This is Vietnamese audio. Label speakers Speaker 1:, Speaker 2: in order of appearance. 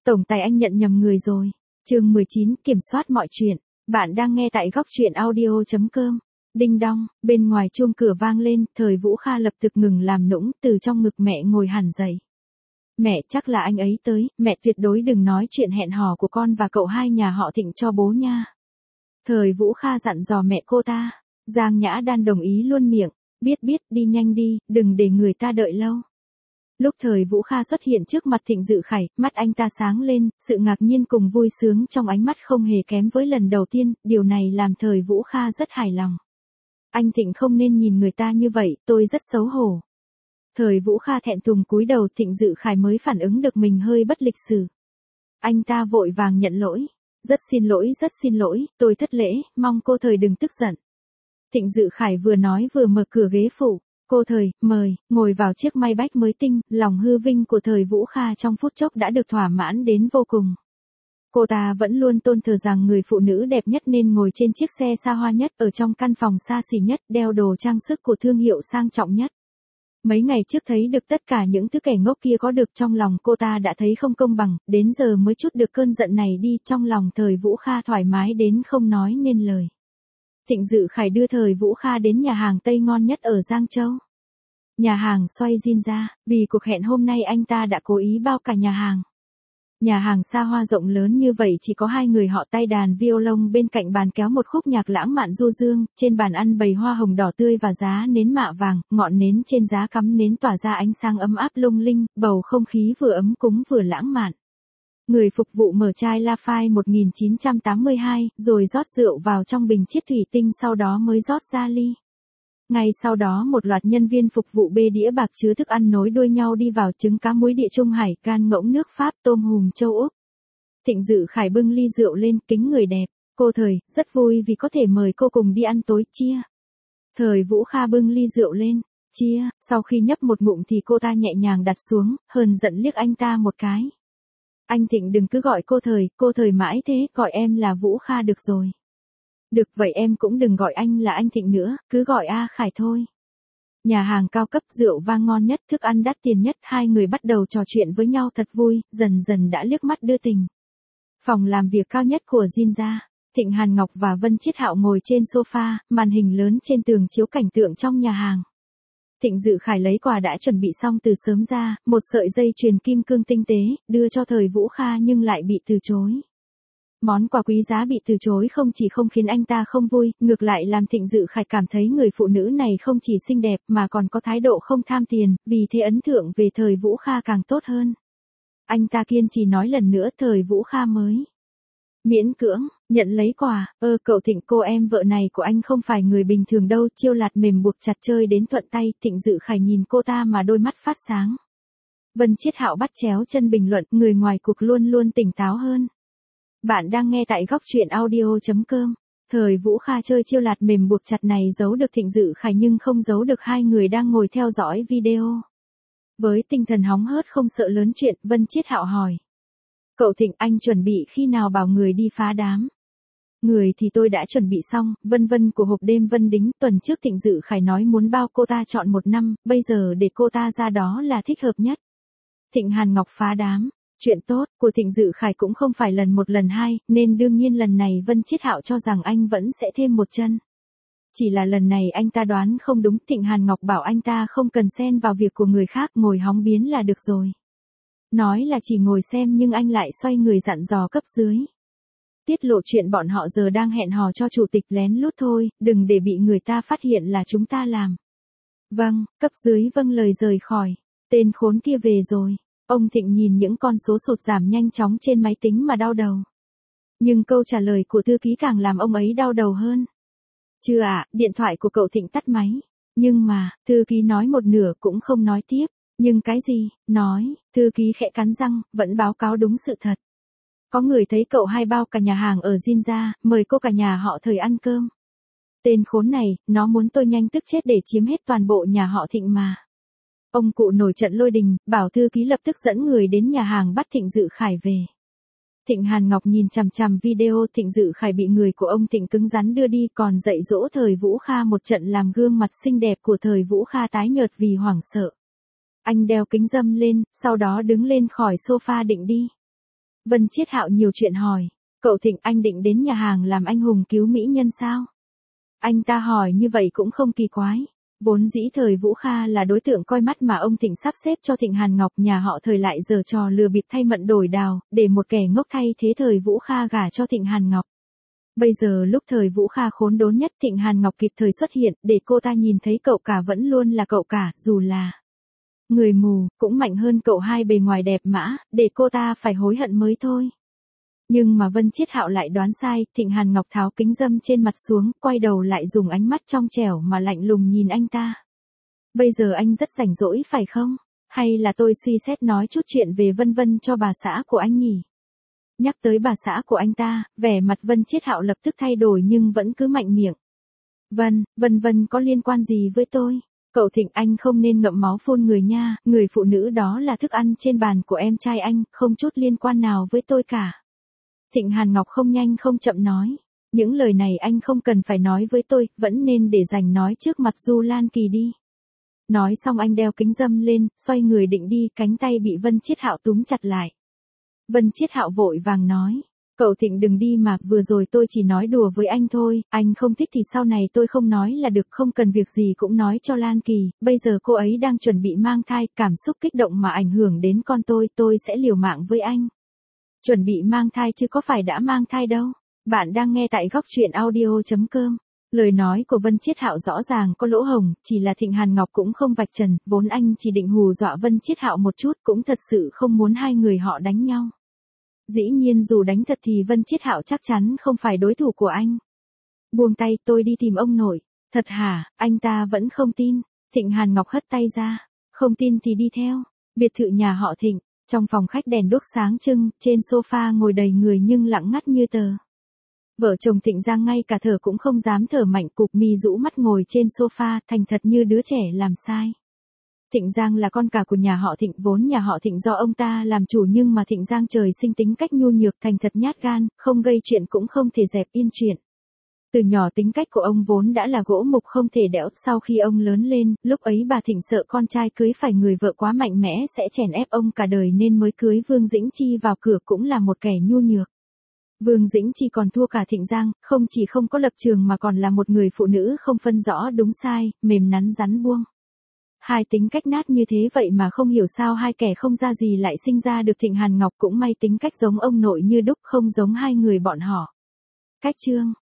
Speaker 1: Tổng tài anh nhận nhầm người rồi. Chương 19, kiểm soát mọi chuyện. Bạn đang nghe tại góc truyện audio.com. Đinh đong, bên ngoài chuông cửa vang lên, Thời Vũ Kha lập tức ngừng làm nũng, từ trong ngực mẹ ngồi hẳn dậy. Mẹ, chắc là anh ấy tới, mẹ tuyệt đối đừng nói chuyện hẹn hò của con và cậu hai nhà họ Thịnh cho bố nha. Thời Vũ Kha dặn dò mẹ cô ta. Giang Nhã Đan đồng ý luôn miệng, biết, đi nhanh đi, đừng để người ta đợi lâu. Lúc Thời Vũ Kha xuất hiện trước mặt Thịnh Dự Khải, mắt anh ta sáng lên, sự ngạc nhiên cùng vui sướng trong ánh mắt không hề kém với lần đầu tiên, điều này làm Thời Vũ Kha rất hài lòng. Anh Thịnh không nên nhìn người ta như vậy, tôi rất xấu hổ. Thời Vũ Kha thẹn thùng cúi đầu, Thịnh Dự Khải mới phản ứng được mình hơi bất lịch sự. Anh ta vội vàng nhận lỗi. Rất xin lỗi, tôi thất lễ, mong cô Thời đừng tức giận. Thịnh Dự Khải vừa nói vừa mở cửa ghế phụ. Cô Thời, mời, ngồi vào chiếc Maybach mới tinh, lòng hư vinh của Thời Vũ Kha trong phút chốc đã được thỏa mãn đến vô cùng. Cô ta vẫn luôn tôn thờ rằng người phụ nữ đẹp nhất nên ngồi trên chiếc xe xa hoa nhất, ở trong căn phòng xa xỉ nhất, đeo đồ trang sức của thương hiệu sang trọng nhất. Mấy ngày trước thấy được tất cả những thứ kẻ ngốc kia có được, trong lòng cô ta đã thấy không công bằng, đến giờ mới trút được cơn giận này đi, trong lòng Thời Vũ Kha thoải mái đến không nói nên lời. Thịnh Dự Khải đưa Thời Vũ Kha đến nhà hàng Tây ngon nhất ở Giang Châu. Nhà hàng xoay Jinja, vì cuộc hẹn hôm nay anh ta đã cố ý bao cả nhà hàng. Nhà hàng xa hoa rộng lớn như vậy chỉ có hai người họ tay đàn violon bên cạnh bàn kéo một khúc nhạc lãng mạn du dương, trên bàn ăn bày hoa hồng đỏ tươi và giá nến mạ vàng, ngọn nến trên giá cắm nến tỏa ra ánh sáng ấm áp lung linh, bầu không khí vừa ấm cúng vừa lãng mạn. Người phục vụ mở chai Lafite 1982, rồi rót rượu vào trong bình chiết thủy tinh, sau đó mới rót ra ly. Ngay sau đó một loạt nhân viên phục vụ bê đĩa bạc chứa thức ăn nối đuôi nhau đi vào, trứng cá muối Địa Trung Hải, gan ngỗng nước Pháp, tôm hùm châu Úc. Thịnh Dự Khải bưng ly rượu lên, kính người đẹp. Cô Thời, rất vui vì có thể mời cô cùng đi ăn tối, chia. Thời Vũ Kha bưng ly rượu lên, chia, sau khi nhấp một ngụm thì cô ta nhẹ nhàng đặt xuống, hờn giận liếc anh ta một cái. Anh Thịnh đừng cứ gọi cô Thời mãi thế, gọi em là Vũ Kha được rồi. Được vậy em cũng đừng gọi anh là anh Thịnh nữa, cứ gọi A Khải thôi. Nhà hàng cao cấp, rượu vang ngon nhất, thức ăn đắt tiền nhất, hai người bắt đầu trò chuyện với nhau thật vui, dần dần đã liếc mắt đưa tình. Phòng làm việc cao nhất của Jinja, Thịnh Hàn Ngọc và Vân Chiết Hạo ngồi trên sofa, màn hình lớn trên tường chiếu cảnh tượng trong nhà hàng. Thịnh Dự Khải lấy quà đã chuẩn bị xong từ sớm ra, một sợi dây chuyền kim cương tinh tế, đưa cho Thời Vũ Kha nhưng lại bị từ chối. Món quà quý giá bị từ chối không chỉ không khiến anh ta không vui, ngược lại làm Thịnh Dự Khải cảm thấy người phụ nữ này không chỉ xinh đẹp mà còn có thái độ không tham tiền, vì thế ấn tượng về Thời Vũ Kha càng tốt hơn. Anh ta kiên trì nói lần nữa, Thời Vũ Kha mới miễn cưỡng nhận lấy quà. Cậu Thịnh, cô em vợ này của anh không phải người bình thường đâu, chiêu lạt mềm buộc chặt chơi đến thuận tay. Thịnh Dự Khải nhìn cô ta mà đôi mắt phát sáng. Vân Chiết Hạo bắt chéo chân bình luận, người ngoài cuộc luôn luôn tỉnh táo hơn. Bạn đang nghe tại góc truyện audio.com. Thời Vũ Kha chơi chiêu lạt mềm buộc chặt này giấu được Thịnh Dự Khải nhưng không giấu được hai người đang ngồi theo dõi video. Với tinh thần hóng hớt không sợ lớn chuyện, Vân Chiết Hạo hỏi. Cậu Thịnh, anh chuẩn bị khi nào bảo người đi phá đám? Người thì tôi đã chuẩn bị xong, Vân của hộp đêm Vân Đính, tuần trước Thịnh Dự Khải nói muốn bao cô ta chọn 1 năm, bây giờ để cô ta ra đó là thích hợp nhất. Thịnh Hàn Ngọc phá đám. Chuyện tốt của Thịnh Dự Khải cũng không phải lần 1 lần 2, nên đương nhiên lần này Vân Chiết Hạo cho rằng anh vẫn sẽ thêm một chân. Chỉ là lần này anh ta đoán không đúng, Thịnh Hàn Ngọc bảo anh ta không cần xen vào việc của người khác, ngồi hóng biến là được rồi. Nói là chỉ ngồi xem nhưng anh lại xoay người dặn dò cấp dưới. Tiết lộ chuyện bọn họ giờ đang hẹn hò cho chủ tịch lén lút thôi, đừng để bị người ta phát hiện là chúng ta làm. Vâng, cấp dưới vâng lời rời khỏi. Tên khốn kia về rồi. Ông Thịnh nhìn những con số sụt giảm nhanh chóng trên máy tính mà đau đầu. Nhưng câu trả lời của thư ký càng làm ông ấy đau đầu hơn. Chưa ạ, điện thoại của cậu Thịnh tắt máy. Nhưng mà, thư ký nói một nửa cũng không nói tiếp. Nhưng cái gì, nói, thư ký khẽ cắn răng, vẫn báo cáo đúng sự thật. Có người thấy cậu hai bao cả nhà hàng ở Jinja, mời cô cả nhà họ Thời ăn cơm. Tên khốn này, nó muốn tôi nhanh tức chết để chiếm hết toàn bộ nhà họ Thịnh mà. Ông cụ nổi trận lôi đình, bảo thư ký lập tức dẫn người đến nhà hàng bắt Thịnh Dự Khải về. Thịnh Hàn Ngọc nhìn chằm chằm video Thịnh Dự Khải bị người của ông Thịnh cứng rắn đưa đi, còn dạy dỗ Thời Vũ Kha một trận làm gương mặt xinh đẹp của Thời Vũ Kha tái nhợt vì hoảng sợ. Anh đeo kính râm lên, sau đó đứng lên khỏi sofa định đi. Vân Chiết Hạo nhiều chuyện hỏi. Cậu Thịnh, anh định đến nhà hàng làm anh hùng cứu mỹ nhân sao? Anh ta hỏi như vậy cũng không kỳ quái. Vốn dĩ thời Vũ Kha là đối tượng coi mắt mà ông Thịnh sắp xếp cho Thịnh Hàn Ngọc, nhà họ thời lại giở trò lừa bịp thay mận đổi đào, để một kẻ ngốc thay thế thời Vũ Kha gả cho Thịnh Hàn Ngọc. Bây giờ lúc thời Vũ Kha khốn đốn nhất, Thịnh Hàn Ngọc kịp thời xuất hiện, để cô ta nhìn thấy cậu cả vẫn luôn là cậu cả, dù là người mù, cũng mạnh hơn cậu hai bề ngoài đẹp mã, để cô ta phải hối hận mới thôi. Nhưng mà Vân Chiết Hạo lại đoán sai, Thịnh Hàn Ngọc tháo kính râm trên mặt xuống, quay đầu lại dùng ánh mắt trong trẻo mà lạnh lùng nhìn anh ta. Bây giờ anh rất rảnh rỗi phải không? Hay là tôi suy xét nói chút chuyện về Vân Vân cho bà xã của anh nhỉ? Nhắc tới bà xã của anh ta, vẻ mặt Vân Chiết Hạo lập tức thay đổi nhưng vẫn cứ mạnh miệng. Vân có liên quan gì với tôi? Cậu Thịnh, anh không nên ngậm máu phun người nha, người phụ nữ đó là thức ăn trên bàn của em trai anh, không chút liên quan nào với tôi cả. Thịnh Hàn Ngọc không nhanh không chậm nói. Những lời này anh không cần phải nói với tôi, vẫn nên để dành nói trước mặt Du Lan Kỳ đi. Nói xong anh đeo kính râm lên, xoay người định đi, cánh tay bị Vân Chiết Hạo túm chặt lại. Vân Chiết Hạo vội vàng nói. Cậu Thịnh đừng đi mà, vừa rồi tôi chỉ nói đùa với anh thôi, anh không thích thì sau này tôi không nói là được, không cần việc gì cũng nói cho Lan Kỳ, bây giờ cô ấy đang chuẩn bị mang thai, cảm xúc kích động mà ảnh hưởng đến con tôi sẽ liều mạng với anh. Chuẩn bị mang thai chứ có phải đã mang thai đâu. Bạn đang nghe tại góc truyện audio.com. Lời nói của Vân Chiết Hạo rõ ràng có lỗ hổng, chỉ là Thịnh Hàn Ngọc cũng không vạch trần, vốn anh chỉ định hù dọa Vân Chiết Hạo một chút, cũng thật sự không muốn hai người họ đánh nhau. Dĩ nhiên dù đánh thật thì Vân Chiết Hạo chắc chắn không phải đối thủ của anh. Buông tay, tôi đi tìm ông nội. Thật hả? Anh ta vẫn không tin. Thịnh Hàn Ngọc hất tay ra. Không tin thì đi theo. Biệt thự nhà họ Thịnh. Trong phòng khách đèn đuốc sáng trưng, trên sofa ngồi đầy người nhưng lặng ngắt như tờ. Vợ chồng Thịnh Giang ngay cả thở cũng không dám thở mạnh, cụp mi rũ mắt ngồi trên sofa, thành thật như đứa trẻ làm sai. Thịnh Giang là con cả của nhà họ Thịnh, vốn nhà họ Thịnh do ông ta làm chủ, nhưng mà Thịnh Giang trời sinh tính cách nhu nhược, thành thật nhát gan, không gây chuyện cũng không thể dẹp yên chuyện. Từ nhỏ tính cách của ông vốn đã là gỗ mục không thể đẽo, sau khi ông lớn lên, lúc ấy bà Thịnh sợ con trai cưới phải người vợ quá mạnh mẽ sẽ chèn ép ông cả đời nên mới cưới Vương Dĩnh Chi vào cửa, cũng là một kẻ nhu nhược. Vương Dĩnh Chi còn thua cả Thịnh Giang, không chỉ không có lập trường mà còn là một người phụ nữ không phân rõ đúng sai, mềm nắn rắn buông. Hai tính cách nát như thế vậy mà không hiểu sao hai kẻ không ra gì lại sinh ra được Thịnh Hàn Ngọc, cũng may tính cách giống ông nội như đúc, không giống hai người bọn họ. Cách chương